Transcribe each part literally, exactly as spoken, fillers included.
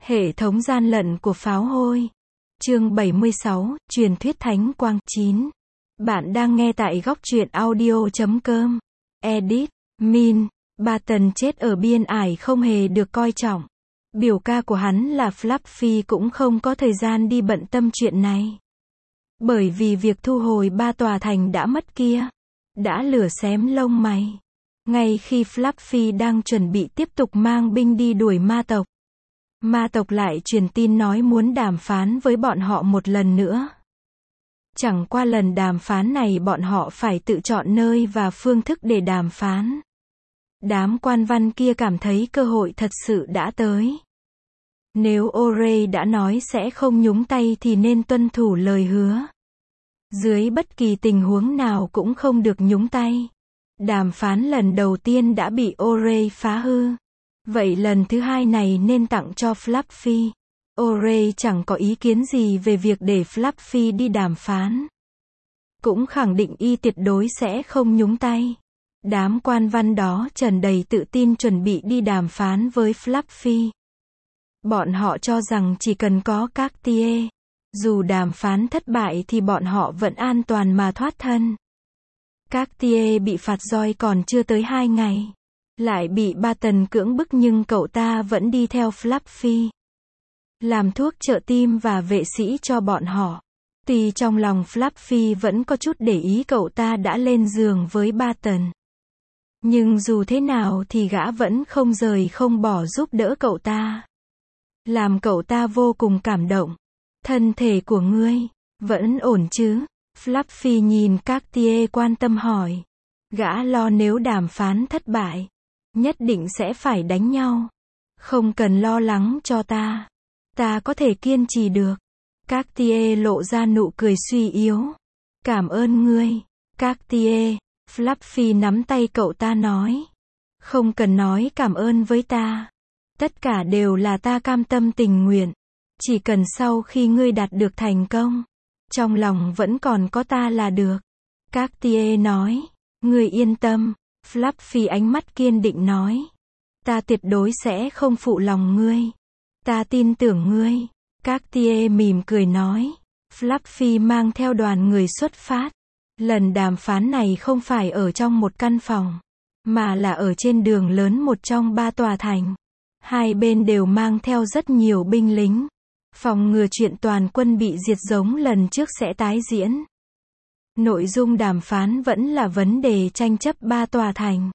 Hệ thống gian lận của pháo hôi. Chương bảy mươi sáu, truyền thuyết thánh quang. chín. Bạn đang nghe tại góc truyện audio chấm com. Edit. Min. Barton chết ở biên ải không hề được coi trọng. Biểu ca của hắn là Fluffy cũng không có thời gian đi bận tâm chuyện này. Bởi vì việc thu hồi ba tòa thành đã mất kia, đã lửa xém lông mày. Ngay khi Fluffy đang chuẩn bị tiếp tục mang binh đi đuổi ma tộc, ma tộc lại truyền tin nói muốn đàm phán với bọn họ một lần nữa. Chẳng qua lần đàm phán này bọn họ phải tự chọn nơi và phương thức để đàm phán. Đám quan văn kia cảm thấy cơ hội thật sự đã tới. Nếu O'Reilly đã nói sẽ không nhúng tay thì nên tuân thủ lời hứa. Dưới bất kỳ tình huống nào cũng không được nhúng tay. Đàm phán lần đầu tiên đã bị O'Reilly phá hư. Vậy lần thứ hai này nên tặng cho Fluffy. O'Reilly chẳng có ý kiến gì về việc để Fluffy đi đàm phán. Cũng khẳng định y tuyệt đối sẽ không nhúng tay. Đám quan văn đó tràn đầy tự tin chuẩn bị đi đàm phán với Fluffy. Bọn họ cho rằng chỉ cần có Cartier, dù đàm phán thất bại thì bọn họ vẫn an toàn mà thoát thân. Cartier bị phạt roi còn chưa tới hai ngày. Lại bị Barton cưỡng bức nhưng cậu ta vẫn đi theo Fluffy. Làm thuốc trợ tim và vệ sĩ cho bọn họ. Tuy trong lòng Fluffy vẫn có chút để ý cậu ta đã lên giường với Barton. Nhưng dù thế nào thì gã vẫn không rời không bỏ giúp đỡ cậu ta. Làm cậu ta vô cùng cảm động. Thân thể của ngươi vẫn ổn chứ? Fluffy nhìn Cartier quan tâm hỏi. Gã lo nếu đàm phán thất bại, nhất định sẽ phải đánh nhau. Không cần lo lắng cho ta. Ta có thể kiên trì được. Cartier lộ ra nụ cười suy yếu. Cảm ơn ngươi, Cartier. Fluffy nắm tay cậu ta nói. Không cần nói cảm ơn với ta. Tất cả đều là ta cam tâm tình nguyện. Chỉ cần sau khi ngươi đạt được thành công, trong lòng vẫn còn có ta là được. Cartier nói. Ngươi yên tâm. Fluffy ánh mắt kiên định nói. Ta tuyệt đối sẽ không phụ lòng ngươi. Ta tin tưởng ngươi. Cartier mỉm cười nói. Fluffy mang theo đoàn người xuất phát. Lần đàm phán này không phải ở trong một căn phòng, mà là ở trên đường lớn một trong ba tòa thành. Hai bên đều mang theo rất nhiều binh lính. Phòng ngừa chuyện toàn quân bị diệt giống lần trước sẽ tái diễn. Nội dung đàm phán vẫn là vấn đề tranh chấp ba tòa thành.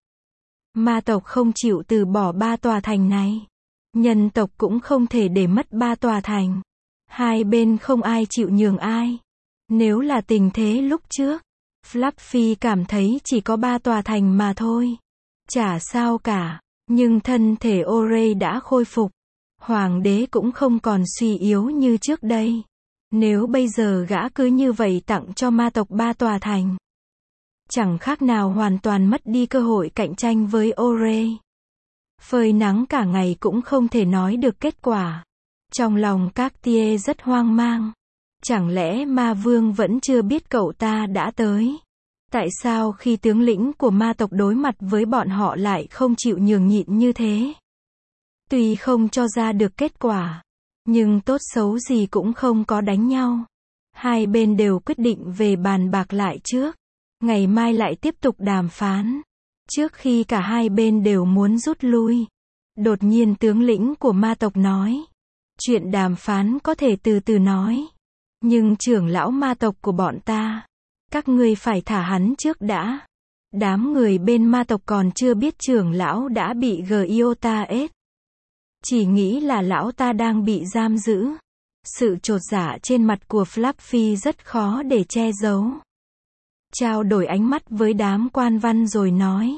Ma tộc không chịu từ bỏ ba tòa thành này. Nhân tộc cũng không thể để mất ba tòa thành. Hai bên không ai chịu nhường ai. Nếu là tình thế lúc trước, Fluffy cảm thấy chỉ có ba tòa thành mà thôi. Chả sao cả. Nhưng thân thể O'Reilly đã khôi phục. Hoàng đế cũng không còn suy yếu như trước đây. Nếu bây giờ gã cứ như vậy tặng cho ma tộc ba tòa thành, chẳng khác nào hoàn toàn mất đi cơ hội cạnh tranh với O'Reilly. Phơi nắng cả ngày cũng không thể nói được kết quả. Trong lòng Cartier rất hoang mang. Chẳng lẽ ma vương vẫn chưa biết cậu ta đã tới? Tại sao khi tướng lĩnh của ma tộc đối mặt với bọn họ lại không chịu nhường nhịn như thế? Tuy không cho ra được kết quả, nhưng tốt xấu gì cũng không có đánh nhau. Hai bên đều quyết định về bàn bạc lại trước. Ngày mai lại tiếp tục đàm phán. Trước khi cả hai bên đều muốn rút lui, đột nhiên tướng lĩnh của ma tộc nói. Chuyện đàm phán có thể từ từ nói. Nhưng trưởng lão ma tộc của bọn ta, các ngươi phải thả hắn trước đã. Đám người bên ma tộc còn chưa biết trưởng lão đã bị Giotah. Chỉ nghĩ là lão ta đang bị giam giữ. Sự chột dạ trên mặt của Fluffy rất khó để che giấu. Trao đổi ánh mắt với đám quan văn rồi nói.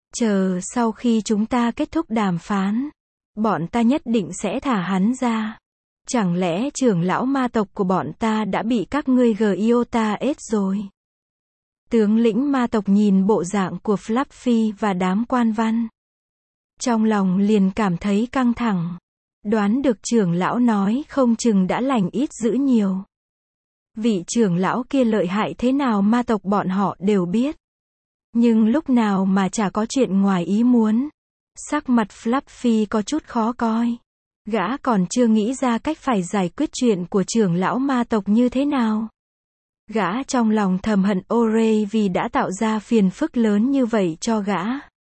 Chờ sau khi chúng ta kết thúc đàm phán, bọn ta nhất định sẽ thả hắn ra. Chẳng lẽ trưởng lão ma tộc của bọn ta đã bị các ngươi Giotah rồi? Tướng lĩnh ma tộc nhìn bộ dạng của Fluffy và đám quan văn. Trong lòng liền cảm thấy căng thẳng. Đoán được trưởng lão nói không chừng đã lành ít dữ nhiều. Vị trưởng lão kia lợi hại thế nào ma tộc bọn họ đều biết. Nhưng lúc nào mà chả có chuyện ngoài ý muốn. Sắc mặt Fluffy có chút khó coi. Gã còn chưa nghĩ ra cách phải giải quyết chuyện của trưởng lão ma tộc như thế nào. Gã trong lòng thầm hận Ore vì đã tạo ra phiền phức lớn như vậy cho gã.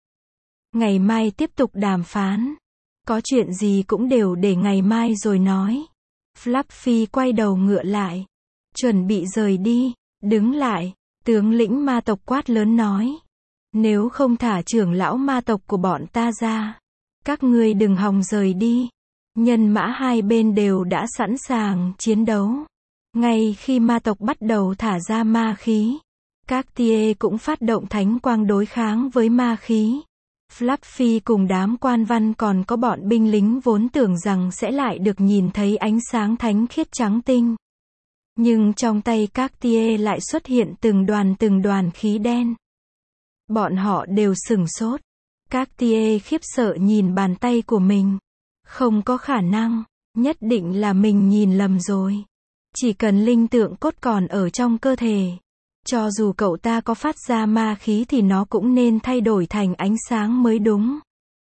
Ngày mai tiếp tục đàm phán. Có chuyện gì cũng đều để ngày mai rồi nói. Fluffy quay đầu ngựa lại. Chuẩn bị rời đi. Đứng lại. Tướng lĩnh ma tộc quát lớn nói. Nếu không thả trưởng lão ma tộc của bọn ta ra, các ngươi đừng hòng rời đi. Nhân mã hai bên đều đã sẵn sàng chiến đấu. Ngay khi ma tộc bắt đầu thả ra ma khí, Cartier cũng phát động thánh quang đối kháng với ma khí. Fluffy cùng đám quan văn còn có bọn binh lính vốn tưởng rằng sẽ lại được nhìn thấy ánh sáng thánh khiết trắng tinh. Nhưng trong tay Cartier lại xuất hiện từng đoàn từng đoàn khí đen. Bọn họ đều sửng sốt. Cartier khiếp sợ nhìn bàn tay của mình. Không có khả năng, nhất định là mình nhìn lầm rồi. Chỉ cần linh tượng cốt còn ở trong cơ thể, cho dù cậu ta có phát ra ma khí thì nó cũng nên thay đổi thành ánh sáng mới đúng.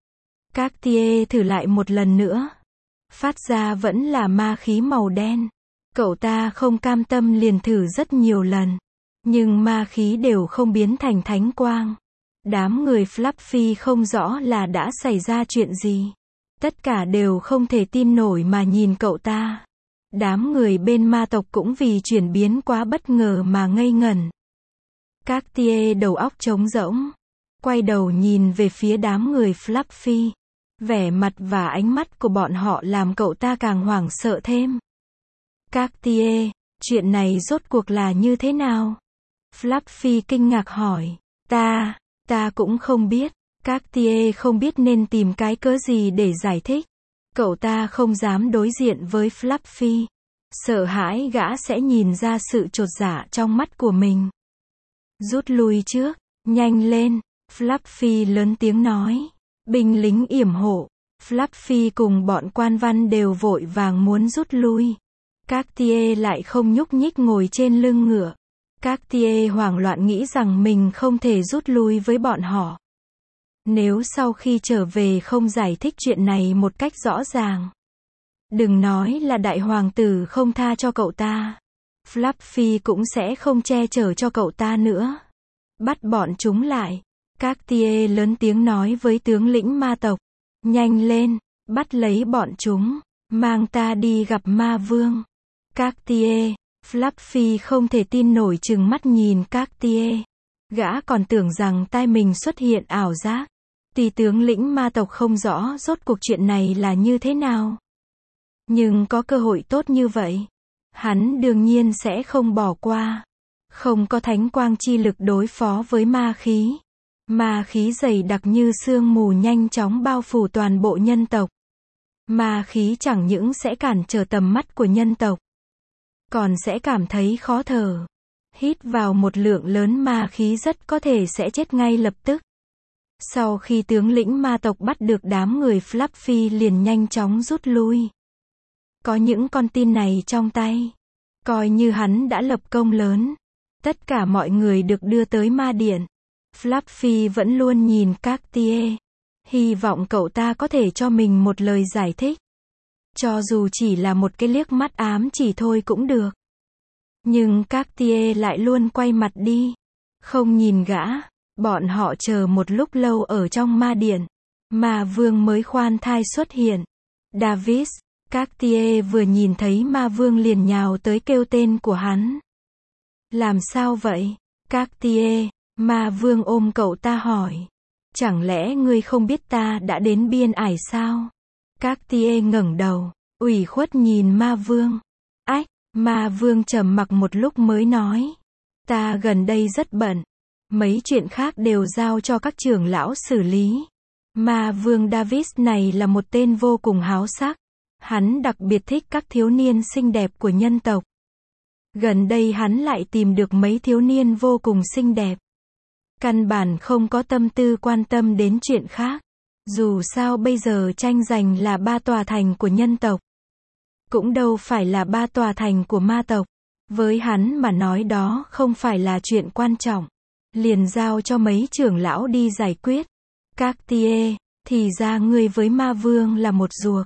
Cartier thử lại một lần nữa. Phát ra vẫn là ma khí màu đen. Cậu ta không cam tâm liền thử rất nhiều lần. Nhưng ma khí đều không biến thành thánh quang. Đám người Fluffy không rõ là đã xảy ra chuyện gì. Tất cả đều không thể tin nổi mà nhìn cậu ta. Đám người bên ma tộc cũng vì chuyển biến quá bất ngờ mà ngây ngẩn. Cartier đầu óc trống rỗng. Quay đầu nhìn về phía đám người Fluffy. Vẻ mặt và ánh mắt của bọn họ làm cậu ta càng hoảng sợ thêm. Cartier, chuyện này rốt cuộc là như thế nào? Fluffy kinh ngạc hỏi. Ta, ta cũng không biết. Cartier không biết nên tìm cái cớ gì để giải thích. Cậu ta không dám đối diện với Fluffy. Sợ hãi gã sẽ nhìn ra sự chột dạ trong mắt của mình. Rút lui trước, nhanh lên, Fluffy lớn tiếng nói. Binh lính yểm hộ. Fluffy cùng bọn quan văn đều vội vàng muốn rút lui. Cartier lại không nhúc nhích ngồi trên lưng ngựa. Cartier hoảng loạn nghĩ rằng mình không thể rút lui với bọn họ. Nếu sau khi trở về không giải thích chuyện này một cách rõ ràng. Đừng nói là đại hoàng tử không tha cho cậu ta. Fluffy cũng sẽ không che chở cho cậu ta nữa. Bắt bọn chúng lại. Cartier lớn tiếng nói với tướng lĩnh ma tộc. Nhanh lên, bắt lấy bọn chúng, mang ta đi gặp ma vương. Cartier, Fluffy không thể tin nổi trừng mắt nhìn Cartier. Gã còn tưởng rằng tai mình xuất hiện ảo giác. Tuy tướng lĩnh ma tộc không rõ rốt cuộc chuyện này là như thế nào. Nhưng có cơ hội tốt như vậy, hắn đương nhiên sẽ không bỏ qua. Không có thánh quang chi lực đối phó với ma khí. Ma khí dày đặc như sương mù nhanh chóng bao phủ toàn bộ nhân tộc. Ma khí chẳng những sẽ cản trở tầm mắt của nhân tộc, còn sẽ cảm thấy khó thở. Hít vào một lượng lớn ma khí rất có thể sẽ chết ngay lập tức. Sau khi tướng lĩnh ma tộc bắt được đám người Fluffy liền nhanh chóng rút lui. Có những con tin này trong tay, coi như hắn đã lập công lớn. Tất cả mọi người được đưa tới ma điện. Fluffy vẫn luôn nhìn Cartier. Hy vọng cậu ta có thể cho mình một lời giải thích. Cho dù chỉ là một cái liếc mắt ám chỉ thôi cũng được. Nhưng Cartier lại luôn quay mặt đi. Không nhìn gã. Bọn họ chờ một lúc lâu ở trong ma điện. Ma vương mới khoan thai xuất hiện. Davis. Cartier vừa nhìn thấy ma vương liền nhào tới kêu tên của hắn. Làm sao vậy? Cartier. Ma vương ôm cậu ta hỏi. Chẳng lẽ ngươi không biết ta đã đến biên ải sao? Cartier ngẩng đầu, ủy khuất nhìn ma vương. Ách, ma vương trầm mặc một lúc mới nói. Ta gần đây rất bận. Mấy chuyện khác đều giao cho các trưởng lão xử lý. Ma vương Davis này là một tên vô cùng háo sắc. Hắn đặc biệt thích các thiếu niên xinh đẹp của nhân tộc. Gần đây hắn lại tìm được mấy thiếu niên vô cùng xinh đẹp. Căn bản không có tâm tư quan tâm đến chuyện khác. Dù sao bây giờ tranh giành là ba tòa thành của nhân tộc. Cũng đâu phải là ba tòa thành của ma tộc. Với hắn mà nói đó không phải là chuyện quan trọng. Liền giao cho mấy trưởng lão đi giải quyết. Cartier, thì ra ngươi với ma vương là một ruột.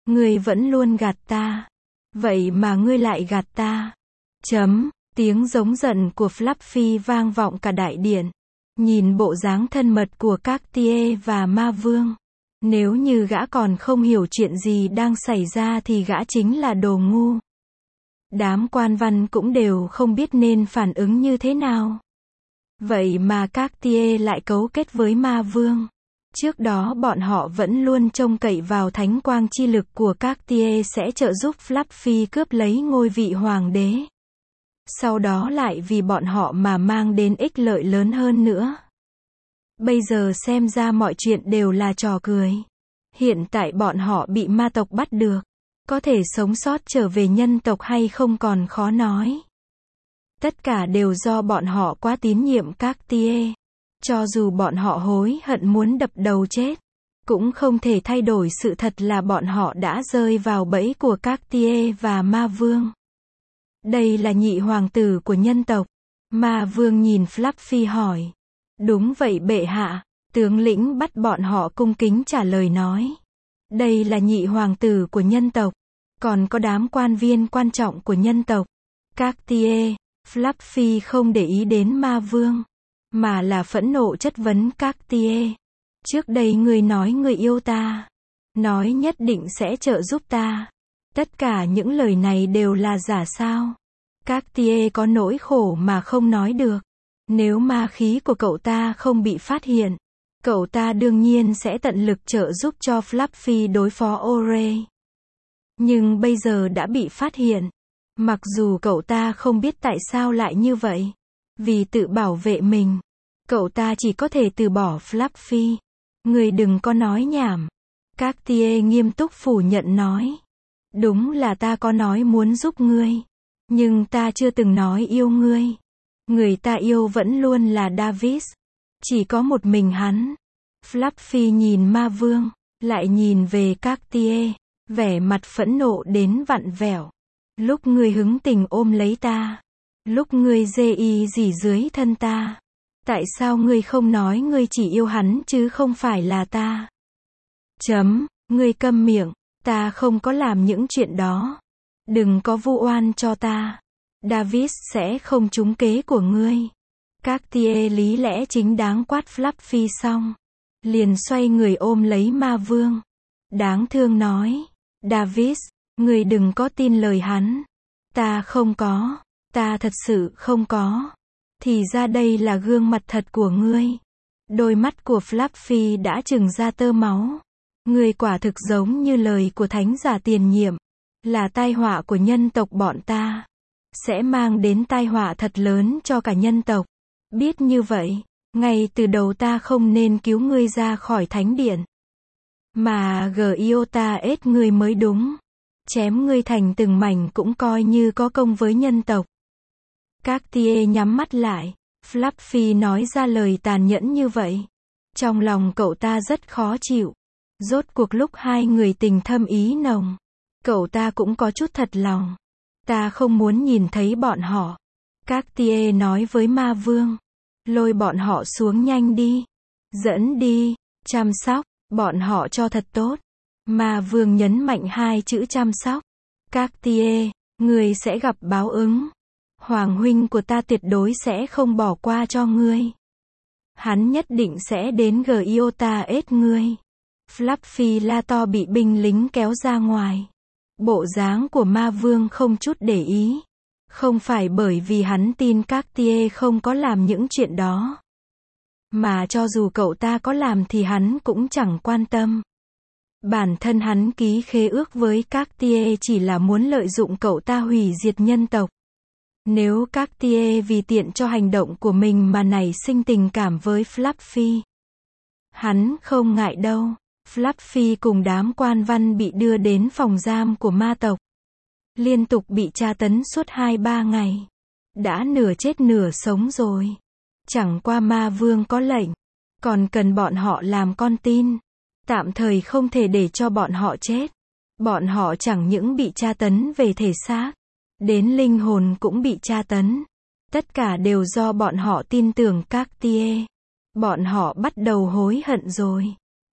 Ngươi vẫn luôn gạt ta. Vậy mà ngươi lại gạt ta. Chấm, tiếng giống giận của Fluffy vang vọng cả đại điện. Nhìn bộ dáng thân mật của Cartier và ma vương. Nếu như gã còn không hiểu chuyện gì đang xảy ra thì gã chính là đồ ngu. Đám quan văn cũng đều không biết nên phản ứng như thế nào. Vậy mà Cartier lại cấu kết với ma vương. Trước đó bọn họ vẫn luôn trông cậy vào thánh quang chi lực của Cartier sẽ trợ giúp Fluffy cướp lấy ngôi vị hoàng đế. Sau đó lại vì bọn họ mà mang đến ích lợi lớn hơn nữa. Bây giờ xem ra mọi chuyện đều là trò cười. Hiện tại bọn họ bị ma tộc bắt được. Có thể sống sót trở về nhân tộc hay không còn khó nói. Tất cả đều do bọn họ quá tín nhiệm Cartier. Cho dù bọn họ hối hận muốn đập đầu chết, cũng không thể thay đổi sự thật là bọn họ đã rơi vào bẫy của Cartier và ma vương. Đây là nhị hoàng tử của nhân tộc. Ma vương nhìn Fluffy hỏi. Đúng vậy bệ hạ. Tướng lĩnh bắt bọn họ cung kính trả lời nói. Đây là nhị hoàng tử của nhân tộc. Còn có đám quan viên quan trọng của nhân tộc. Cartier, Fluffy không để ý đến ma vương, mà là phẫn nộ chất vấn Cartier. Trước đây ngươi nói ngươi yêu ta. Nói nhất định sẽ trợ giúp ta. Tất cả những lời này đều là giả sao? Cartier có nỗi khổ mà không nói được. Nếu ma khí của cậu ta không bị phát hiện, cậu ta đương nhiên sẽ tận lực trợ giúp cho Fluffy đối phó Ore. Nhưng bây giờ đã bị phát hiện. Mặc dù cậu ta không biết tại sao lại như vậy. Vì tự bảo vệ mình, cậu ta chỉ có thể từ bỏ Fluffy. Ngươi đừng có nói nhảm. Cartier nghiêm túc phủ nhận nói. Đúng là ta có nói muốn giúp ngươi. Nhưng ta chưa từng nói yêu ngươi. Người ta yêu vẫn luôn là Davis. Chỉ có một mình hắn. Fluffy nhìn ma vương, lại nhìn về Cartier, vẻ mặt phẫn nộ đến vặn vẹo. Lúc ngươi hứng tình ôm lấy ta, lúc ngươi dê y dỉ dưới thân ta, tại sao ngươi không nói ngươi chỉ yêu hắn chứ không phải là ta? Chấm, ngươi câm miệng, ta không có làm những chuyện đó. Đừng có vu oan cho ta. Davis sẽ không trúng kế của ngươi. Cartier lý lẽ chính đáng quát Fluffy xong, liền xoay người ôm lấy ma vương. Đáng thương nói, Davis, ngươi đừng có tin lời hắn. Ta không có, ta thật sự không có. Thì ra đây là gương mặt thật của ngươi. Đôi mắt của Fluffy đã trừng ra tơ máu. Ngươi quả thực giống như lời của thánh giả tiền nhiệm, là tai họa của nhân tộc bọn ta. Sẽ mang đến tai họa thật lớn cho cả nhân tộc. Biết như vậy, ngay từ đầu ta không nên cứu ngươi ra khỏi thánh điện. Mà Giota ết ngươi mới đúng. Chém ngươi thành từng mảnh cũng coi như có công với nhân tộc. Cartier nhắm mắt lại. Fluffy nói ra lời tàn nhẫn như vậy. Trong lòng cậu ta rất khó chịu. Rốt cuộc lúc hai người tình thâm ý nồng, cậu ta cũng có chút thật lòng. Ta không muốn nhìn thấy bọn họ. Cartier nói với ma vương. Lôi bọn họ xuống nhanh đi. Dẫn đi, chăm sóc, bọn họ cho thật tốt. Ma vương nhấn mạnh hai chữ chăm sóc. Cartier, ngươi sẽ gặp báo ứng. Hoàng huynh của ta tuyệt đối sẽ không bỏ qua cho ngươi. Hắn nhất định sẽ đến Giota ết ngươi. Fluffy la to bị binh lính kéo ra ngoài. Bộ dáng của ma vương không chút để ý. Không phải bởi vì hắn tin Cartier không có làm những chuyện đó. Mà cho dù cậu ta có làm thì hắn cũng chẳng quan tâm. Bản thân hắn ký khế ước với Cartier chỉ là muốn lợi dụng cậu ta hủy diệt nhân tộc. Nếu Cartier vì tiện cho hành động của mình mà nảy sinh tình cảm với Fluffy, hắn không ngại đâu. Fluffy cùng đám quan văn bị đưa đến phòng giam của ma tộc. Liên tục bị tra tấn suốt hai ba ngày. Đã nửa chết nửa sống rồi. Chẳng qua ma vương có lệnh. Còn cần bọn họ làm con tin. Tạm thời không thể để cho bọn họ chết. Bọn họ chẳng những bị tra tấn về thể xác, đến linh hồn cũng bị tra tấn. Tất cả đều do bọn họ tin tưởng Cartier. Bọn họ bắt đầu hối hận rồi.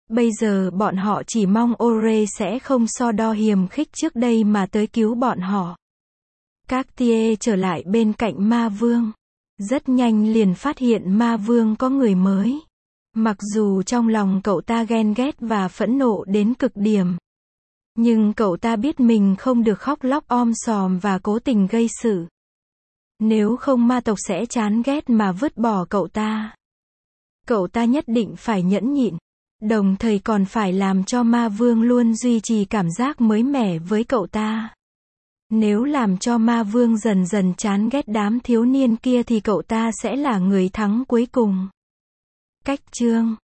Bây giờ bọn họ chỉ mong Ore sẽ không so đo hiềm khích trước đây mà tới cứu bọn họ. Cartier trở lại bên cạnh ma vương. Rất nhanh liền phát hiện ma vương có người mới. Mặc dù trong lòng cậu ta ghen ghét và phẫn nộ đến cực điểm. Nhưng cậu ta biết mình không được khóc lóc om sòm và cố tình gây sự. Nếu không ma tộc sẽ chán ghét mà vứt bỏ cậu ta. Cậu ta nhất định phải nhẫn nhịn. Đồng thời còn phải làm cho ma vương luôn duy trì cảm giác mới mẻ với cậu ta. Nếu làm cho ma vương dần dần chán ghét đám thiếu niên kia thì cậu ta sẽ là người thắng cuối cùng. Cách chương